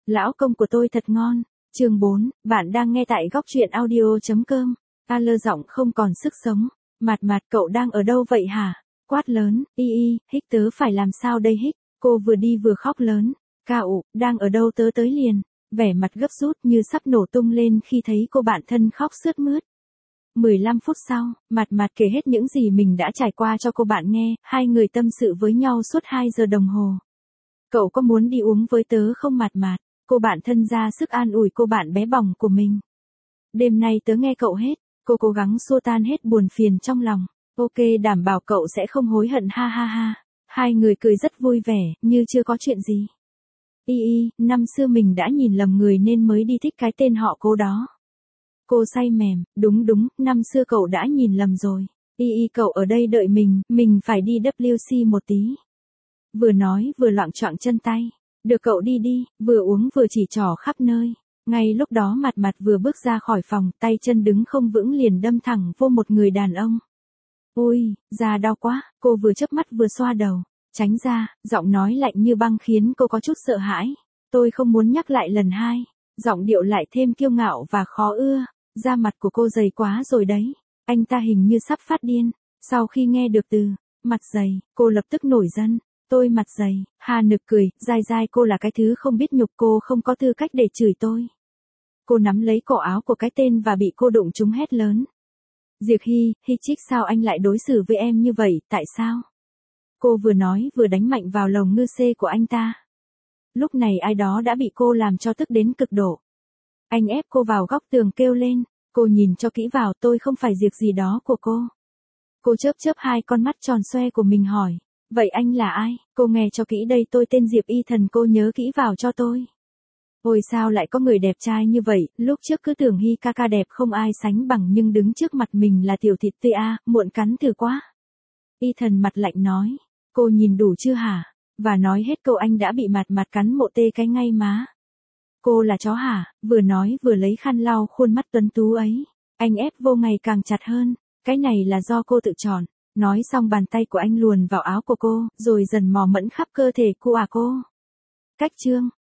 Lão công của tôi thật ngon. Chương 4, bạn đang nghe tại góc truyện audio.com. Lơ giọng không còn sức sống. Mạt Mạt, cậu đang ở đâu vậy hả? Quát lớn, hích tớ phải làm sao đây hích? Cô vừa đi vừa khóc lớn. Cậu, đang ở đâu tớ tới liền. Vẻ mặt gấp rút như sắp nổ tung lên khi thấy cô bạn thân khóc sướt mướt. 15 phút sau, Mạt Mạt kể hết những gì mình đã trải qua cho cô bạn nghe, hai người tâm sự với nhau suốt 2 giờ đồng hồ. Cậu có muốn đi uống với tớ không Mạt Mạt? Cô bạn thân ra sức an ủi cô bạn bé bỏng của mình. Đêm nay tớ nghe cậu hết, cô cố gắng xua tan hết buồn phiền trong lòng. Ok, đảm bảo cậu sẽ không hối hận ha ha ha. Hai người cười rất vui vẻ, như chưa có chuyện gì. Năm xưa mình đã nhìn lầm người nên mới đi thích cái tên họ Cô đó. Cô say mềm, đúng, năm xưa cậu đã nhìn lầm rồi. Cậu ở đây đợi mình phải đi WC một tí. Vừa nói vừa loạng choạng chân tay. Được cậu đi đi, vừa uống vừa chỉ trỏ khắp nơi. Ngay lúc đó Mạt Mạt vừa bước ra khỏi phòng, tay chân đứng không vững liền đâm thẳng vô một người đàn ông. Ôi, da đau quá, cô vừa chớp mắt vừa xoa đầu. Tránh ra, giọng nói lạnh như băng khiến cô có chút sợ hãi. Tôi không muốn nhắc lại lần hai. Giọng điệu lại thêm kiêu ngạo và khó ưa. Da mặt của cô dày quá rồi đấy. Anh ta hình như sắp phát điên. Sau khi nghe được từ mặt dày, cô lập tức nổi giận. Tôi mặt dày, Hà nực cười, dai cô là cái thứ không biết nhục, cô không có tư cách để chửi tôi. Cô nắm lấy cổ áo của cái tên và bị cô đụng trúng hét lớn. Diệp Hy Chích, sao anh lại đối xử với em như vậy, tại sao? Cô vừa nói vừa đánh mạnh vào lồng ngư xê của anh ta. Lúc này ai đó đã bị cô làm cho tức đến cực độ. Anh ép cô vào góc tường kêu lên, cô nhìn cho kỹ vào, tôi không phải Diệp gì đó của cô. Cô chớp hai con mắt tròn xoe của mình hỏi. Vậy anh là ai? Cô nghe cho kỹ đây, tôi tên Diệp Ethan, cô nhớ kỹ vào cho tôi. Ôi sao lại có người đẹp trai như vậy, lúc trước cứ tưởng Hi ca đẹp không ai sánh bằng nhưng đứng trước mặt mình là tiểu thịt tươi muộn cắn thử quá. Ethan mặt lạnh nói, cô nhìn đủ chưa hả? Và nói hết câu anh đã bị Mạt cắn một tê cái ngay má. Cô là chó hả? Vừa nói vừa lấy khăn lau khuôn mắt tuấn tú ấy. Anh ép vô ngày càng chặt hơn, cái này là do cô tự chọn. Nói xong bàn tay của anh luồn vào áo của cô, rồi dần mò mẫm khắp cơ thể cô. Cách chương